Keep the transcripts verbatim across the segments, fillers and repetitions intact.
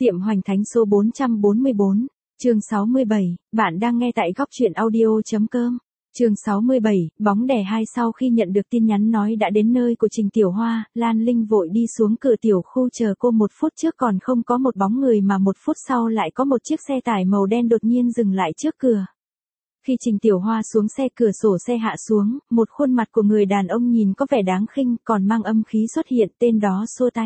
Tiệm Hoành Thánh số bốn trăm bốn mươi bốn, chương sáu mươi bảy, bạn đang nghe tại góc truyện audio.com. Chương sáu mươi bảy, bóng đè hai. Sau khi nhận được tin nhắn nói đã đến nơi của Trình Tiểu Hoa, Lan Linh vội đi xuống cửa tiểu khu chờ cô. Một phút trước còn không có một bóng người mà một phút sau lại có một chiếc xe tải màu đen đột nhiên dừng lại trước cửa. Khi Trình Tiểu Hoa xuống xe, cửa sổ xe hạ xuống, một khuôn mặt của người đàn ông nhìn có vẻ đáng khinh còn mang âm khí xuất hiện, tên đó xua tay.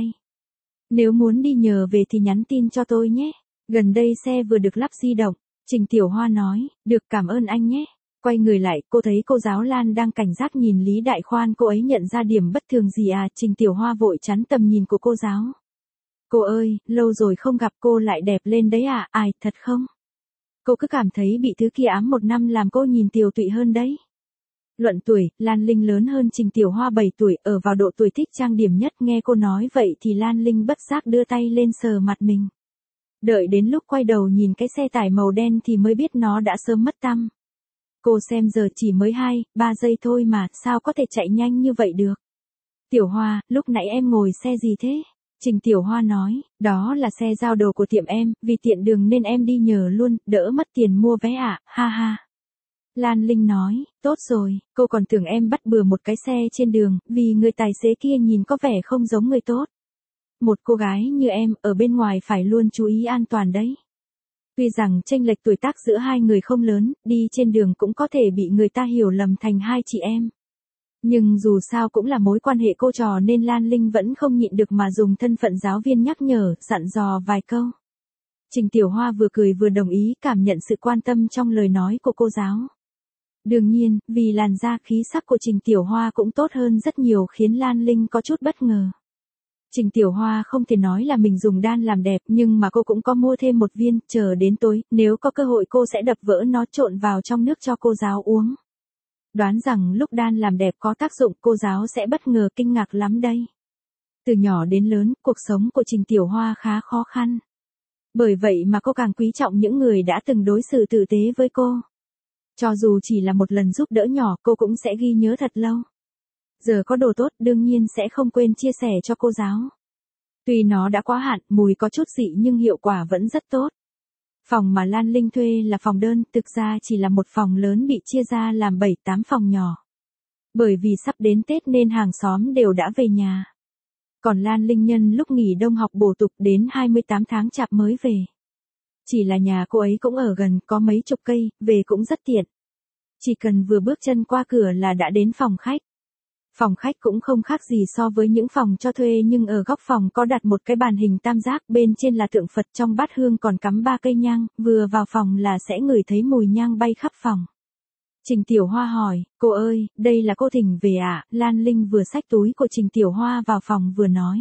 Nếu muốn đi nhờ về thì nhắn tin cho tôi nhé. Gần đây xe vừa được lắp di động. Trình Tiểu Hoa nói, được, cảm ơn anh nhé. Quay người lại, cô thấy cô giáo Lan đang cảnh giác nhìn Lý Đại Khoan. Cô ấy nhận ra điểm bất thường gì à? Trình Tiểu Hoa vội chắn tầm nhìn của cô giáo. Cô ơi, lâu rồi không gặp, cô lại đẹp lên đấy à? Ai, thật không? Cô cứ cảm thấy bị thứ kia ám một năm làm cô nhìn tiều tụy hơn đấy. Luận tuổi, Lan Linh lớn hơn Trình Tiểu Hoa bảy tuổi, ở vào độ tuổi thích trang điểm nhất. Nghe cô nói vậy thì Lan Linh bất giác đưa tay lên sờ mặt mình. Đợi đến lúc quay đầu nhìn cái xe tải màu đen thì mới biết nó đã sớm mất tăm. Cô xem giờ chỉ mới hai, ba giây thôi mà, sao có thể chạy nhanh như vậy được? Tiểu Hoa, lúc nãy em ngồi xe gì thế? Trình Tiểu Hoa nói, đó là xe giao đồ của tiệm em, vì tiện đường nên em đi nhờ luôn, đỡ mất tiền mua vé ạ, à, ha ha. Lan Linh nói, tốt rồi, cô còn tưởng em bắt bừa một cái xe trên đường, vì người tài xế kia nhìn có vẻ không giống người tốt. Một cô gái như em, ở bên ngoài phải luôn chú ý an toàn đấy. Tuy rằng chênh lệch tuổi tác giữa hai người không lớn, đi trên đường cũng có thể bị người ta hiểu lầm thành hai chị em. Nhưng dù sao cũng là mối quan hệ cô trò nên Lan Linh vẫn không nhịn được mà dùng thân phận giáo viên nhắc nhở, dặn dò vài câu. Trình Tiểu Hoa vừa cười vừa đồng ý, cảm nhận sự quan tâm trong lời nói của cô giáo. Đương nhiên, vì làn da khí sắc của Trình Tiểu Hoa cũng tốt hơn rất nhiều khiến Lan Linh có chút bất ngờ. Trình Tiểu Hoa không thể nói là mình dùng đan làm đẹp, nhưng mà cô cũng có mua thêm một viên, chờ đến tối, nếu có cơ hội cô sẽ đập vỡ nó trộn vào trong nước cho cô giáo uống. Đoán rằng lúc đan làm đẹp có tác dụng, cô giáo sẽ bất ngờ kinh ngạc lắm đây. Từ nhỏ đến lớn, cuộc sống của Trình Tiểu Hoa khá khó khăn. Bởi vậy mà cô càng quý trọng những người đã từng đối xử tử tế với cô. Cho dù chỉ là một lần giúp đỡ nhỏ, cô cũng sẽ ghi nhớ thật lâu. Giờ có đồ tốt, đương nhiên sẽ không quên chia sẻ cho cô giáo. Tuy nó đã quá hạn, mùi có chút dị nhưng hiệu quả vẫn rất tốt. Phòng mà Lan Linh thuê là phòng đơn, thực ra chỉ là một phòng lớn bị chia ra làm bảy tám phòng nhỏ. Bởi vì sắp đến Tết nên hàng xóm đều đã về nhà. Còn Lan Linh nhân lúc nghỉ đông học bổ tục đến hai mươi tám tháng chạp mới về. Chỉ là nhà cô ấy cũng ở gần, có mấy chục cây, về cũng rất tiện. Chỉ cần vừa bước chân qua cửa là đã đến phòng khách. Phòng khách cũng không khác gì so với những phòng cho thuê, nhưng ở góc phòng có đặt một cái bàn hình tam giác, bên trên là tượng Phật, trong bát hương còn cắm ba cây nhang, vừa vào phòng là sẽ ngửi thấy mùi nhang bay khắp phòng. Trình Tiểu Hoa hỏi, cô ơi, đây là cô thỉnh về ạ? À? Lan Linh vừa xách túi của Trình Tiểu Hoa vào phòng vừa nói.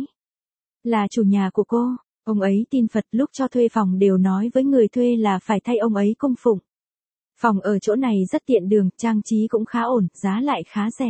Là chủ nhà của cô, ông ấy tin Phật, lúc cho thuê phòng đều nói với người thuê là phải thay ông ấy cung phụng. Phòng ở chỗ này rất tiện đường, trang trí cũng khá ổn, giá lại khá rẻ.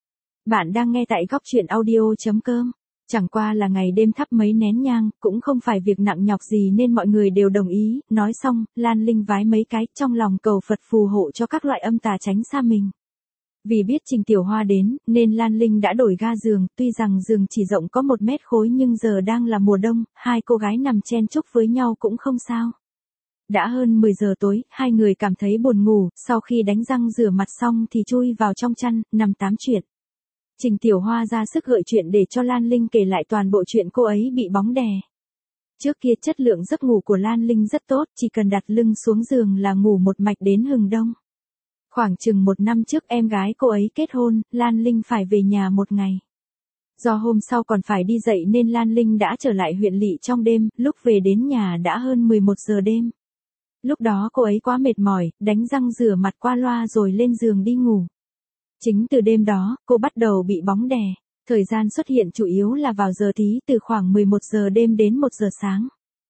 Bạn đang nghe tại góc truyện audio.com. Chẳng qua là ngày đêm thắp mấy nén nhang, cũng không phải việc nặng nhọc gì nên mọi người đều đồng ý. Nói xong, Lan Linh vái mấy cái, trong lòng cầu Phật phù hộ cho các loại âm tà tránh xa mình. Vì biết Trình Tiểu Hoa đến, nên Lan Linh đã đổi ga giường, tuy rằng giường chỉ rộng có một mét khối nhưng giờ đang là mùa đông, hai cô gái nằm chen chúc với nhau cũng không sao. Đã hơn mười giờ tối, hai người cảm thấy buồn ngủ, sau khi đánh răng rửa mặt xong thì chui vào trong chăn, nằm tám chuyện. Trình Tiểu Hoa ra sức gợi chuyện để cho Lan Linh kể lại toàn bộ chuyện cô ấy bị bóng đè. Trước kia chất lượng giấc ngủ của Lan Linh rất tốt, chỉ cần đặt lưng xuống giường là ngủ một mạch đến hừng đông. Khoảng chừng một năm trước em gái cô ấy kết hôn, Lan Linh phải về nhà một ngày. Do hôm sau còn phải đi dạy nên Lan Linh đã trở lại huyện lỵ trong đêm, lúc về đến nhà đã hơn mười một giờ đêm. Lúc đó cô ấy quá mệt mỏi, đánh răng rửa mặt qua loa rồi lên giường đi ngủ. Chính từ đêm đó, cô bắt đầu bị bóng đè. Thời gian xuất hiện chủ yếu là vào giờ tí, từ khoảng mười một giờ đêm đến một giờ sáng.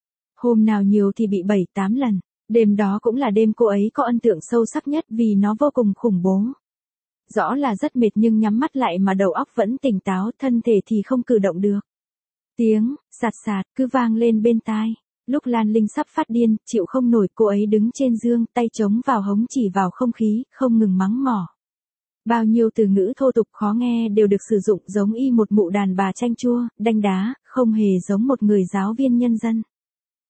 Hôm nào nhiều thì bị bảy tám lần. Đêm đó cũng là đêm cô ấy có ấn tượng sâu sắc nhất vì nó vô cùng khủng bố. Rõ là rất mệt nhưng nhắm mắt lại mà đầu óc vẫn tỉnh táo, thân thể thì không cử động được. Tiếng sạt sạt cứ vang lên bên tai. Lúc Lan Linh sắp phát điên, chịu không nổi, cô ấy đứng trên giường, tay chống vào hống chỉ vào không khí, không ngừng mắng mỏ. Bao nhiêu từ ngữ thô tục khó nghe đều được sử dụng, giống y một mụ đàn bà chanh chua, đanh đá, không hề giống một người giáo viên nhân dân.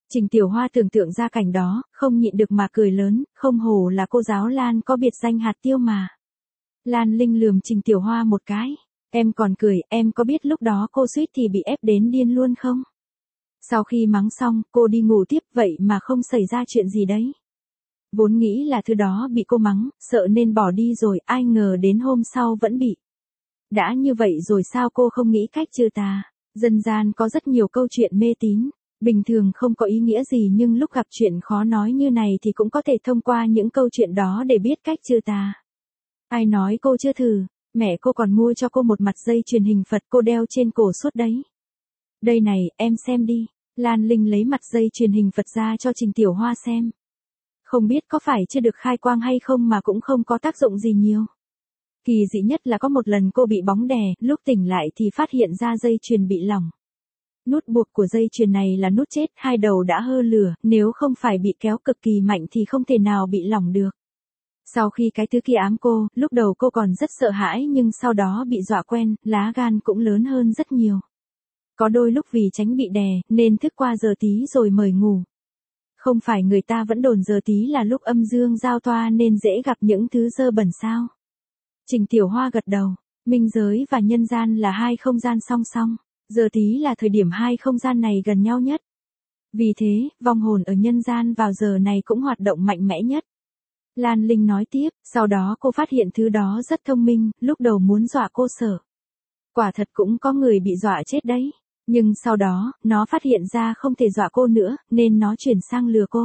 Trình Tiểu Hoa tưởng tượng ra cảnh đó, không nhịn được mà cười lớn, không hổ là cô giáo Lan có biệt danh hạt tiêu mà. Lan Linh lườm Trình Tiểu Hoa một cái. Em còn cười, em có biết lúc đó cô suýt thì bị ép đến điên luôn không? Sau khi mắng xong, cô đi ngủ tiếp vậy mà không xảy ra chuyện gì đấy. Vốn nghĩ là thứ đó bị cô mắng, sợ nên bỏ đi rồi, ai ngờ đến hôm sau vẫn bị. Đã như vậy rồi sao cô không nghĩ cách trừ tà? Dân gian có rất nhiều câu chuyện mê tín, bình thường không có ý nghĩa gì nhưng lúc gặp chuyện khó nói như này thì cũng có thể thông qua những câu chuyện đó để biết cách trừ tà. Ai nói cô chưa thử, mẹ cô còn mua cho cô một mặt dây chuyền hình Phật cô đeo trên cổ suốt đấy. Đây này, em xem đi. Lan Linh lấy mặt dây chuyền hình Phật ra cho Trình Tiểu Hoa xem. Không biết có phải chưa được khai quang hay không mà cũng không có tác dụng gì nhiều. Kỳ dị nhất là có một lần cô bị bóng đè, lúc tỉnh lại thì phát hiện ra dây chuyền bị lỏng. Nút buộc của dây chuyền này là nút chết, hai đầu đã hơ lửa, nếu không phải bị kéo cực kỳ mạnh thì không thể nào bị lỏng được. Sau khi cái thứ kia ám cô, lúc đầu cô còn rất sợ hãi nhưng sau đó bị dọa quen, lá gan cũng lớn hơn rất nhiều. Có đôi lúc vì tránh bị đè, nên thức qua giờ tí rồi mời ngủ. Không phải người ta vẫn đồn giờ tí là lúc âm dương giao thoa nên dễ gặp những thứ dơ bẩn sao? Trình Tiểu Hoa gật đầu, minh giới và nhân gian là hai không gian song song, giờ tí là thời điểm hai không gian này gần nhau nhất. Vì thế, vong hồn ở nhân gian vào giờ này cũng hoạt động mạnh mẽ nhất. Lan Linh nói tiếp, sau đó cô phát hiện thứ đó rất thông minh, lúc đầu muốn dọa cô sợ. Quả thật cũng có người bị dọa chết đấy. Nhưng sau đó, nó phát hiện ra không thể dọa cô nữa, nên nó chuyển sang lừa cô.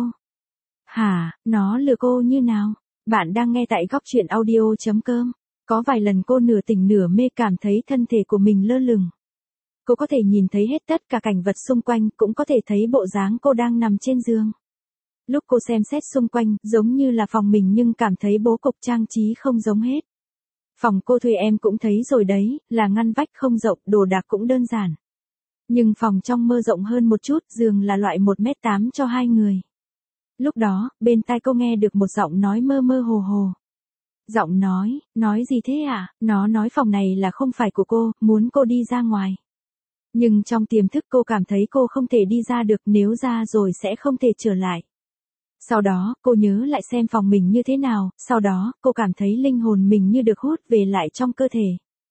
Hả, nó lừa cô như nào? Bạn đang nghe tại góc truyện audio chấm com. Có vài lần cô nửa tỉnh nửa mê cảm thấy thân thể của mình lơ lửng. Cô có thể nhìn thấy hết tất cả cảnh vật xung quanh, cũng có thể thấy bộ dáng cô đang nằm trên giường. Lúc cô xem xét xung quanh, giống như là phòng mình nhưng cảm thấy bố cục trang trí không giống hết. Phòng cô thuê em cũng thấy rồi đấy, là ngăn vách không rộng, đồ đạc cũng đơn giản. Nhưng phòng trong mơ rộng hơn một chút, giường là loại một mét tám cho hai người. Lúc đó, bên tai cô nghe được một giọng nói mơ mơ hồ hồ. Giọng nói, nói gì thế à? Nó nói phòng này là không phải của cô, muốn cô đi ra ngoài. Nhưng trong tiềm thức cô cảm thấy cô không thể đi ra được, nếu ra rồi sẽ không thể trở lại. Sau đó, cô nhớ lại xem phòng mình như thế nào, sau đó, cô cảm thấy linh hồn mình như được hút về lại trong cơ thể.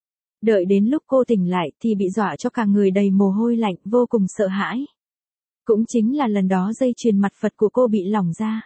Đợi đến lúc cô tỉnh lại thì bị dọa cho cả người đầy mồ hôi lạnh, vô cùng sợ hãi. Cũng chính là lần đó dây chuyền mặt Phật của cô bị lỏng ra.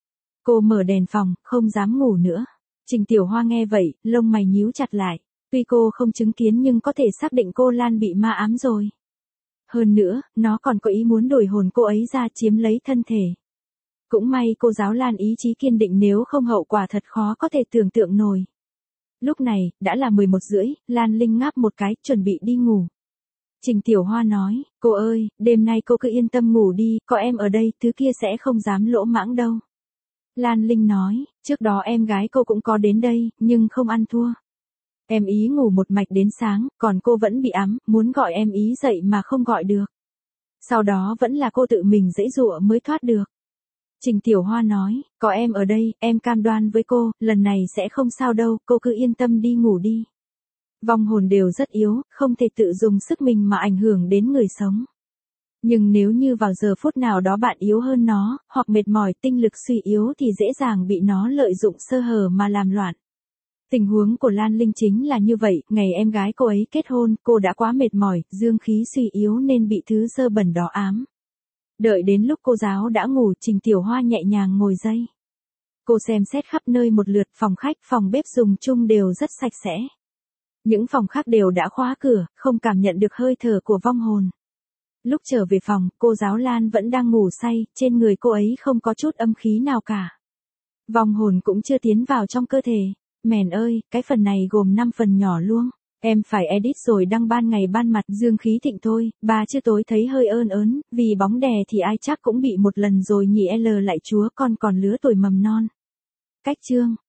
Cô mở đèn phòng, không dám ngủ nữa. Trình Tiểu Hoa nghe vậy, lông mày nhíu chặt lại. Tuy cô không chứng kiến nhưng có thể xác định cô Lan bị ma ám rồi. Hơn nữa, nó còn có ý muốn đổi hồn cô ấy ra chiếm lấy thân thể. Cũng may cô giáo Lan ý chí kiên định, nếu không hậu quả thật khó có thể tưởng tượng nổi. Lúc này, đã là mười một rưỡi, Lan Linh ngáp một cái, chuẩn bị đi ngủ. Trình Tiểu Hoa nói, cô ơi, đêm nay cô cứ yên tâm ngủ đi, có em ở đây, thứ kia sẽ không dám lỗ mãng đâu. Lan Linh nói, trước đó em gái cô cũng có đến đây, nhưng không ăn thua. Em ý ngủ một mạch đến sáng, còn cô vẫn bị ám, muốn gọi em ý dậy mà không gọi được. Sau đó vẫn là cô tự mình giãy giụa mới thoát được. Trình Tiểu Hoa nói, có em ở đây, em cam đoan với cô, lần này sẽ không sao đâu, cô cứ yên tâm đi ngủ đi. Vong hồn đều rất yếu, không thể tự dùng sức mình mà ảnh hưởng đến người sống. Nhưng nếu như vào giờ phút nào đó bạn yếu hơn nó, hoặc mệt mỏi, tinh lực suy yếu thì dễ dàng bị nó lợi dụng sơ hở mà làm loạn. Tình huống của Lan Linh chính là như vậy, ngày em gái cô ấy kết hôn, cô đã quá mệt mỏi, dương khí suy yếu nên bị thứ dơ bẩn đó ám. Đợi đến lúc cô giáo đã ngủ, Trình Tiểu Hoa nhẹ nhàng ngồi dậy. Cô xem xét khắp nơi một lượt, phòng khách, phòng bếp dùng chung đều rất sạch sẽ. Những phòng khác đều đã khóa cửa, không cảm nhận được hơi thở của vong hồn. Lúc trở về phòng, cô giáo Lan vẫn đang ngủ say, trên người cô ấy không có chút âm khí nào cả. Vong hồn cũng chưa tiến vào trong cơ thể. Mèn ơi, cái phần này gồm năm phần nhỏ luôn. Em phải edit rồi đăng ban ngày ban mặt, dương khí thịnh thôi, ba chữ tối thấy hơi ơn ớn, vì bóng đè thì ai chắc cũng bị một lần rồi nhỉ. L lại chúa con còn lứa tuổi mầm non. Cách chương.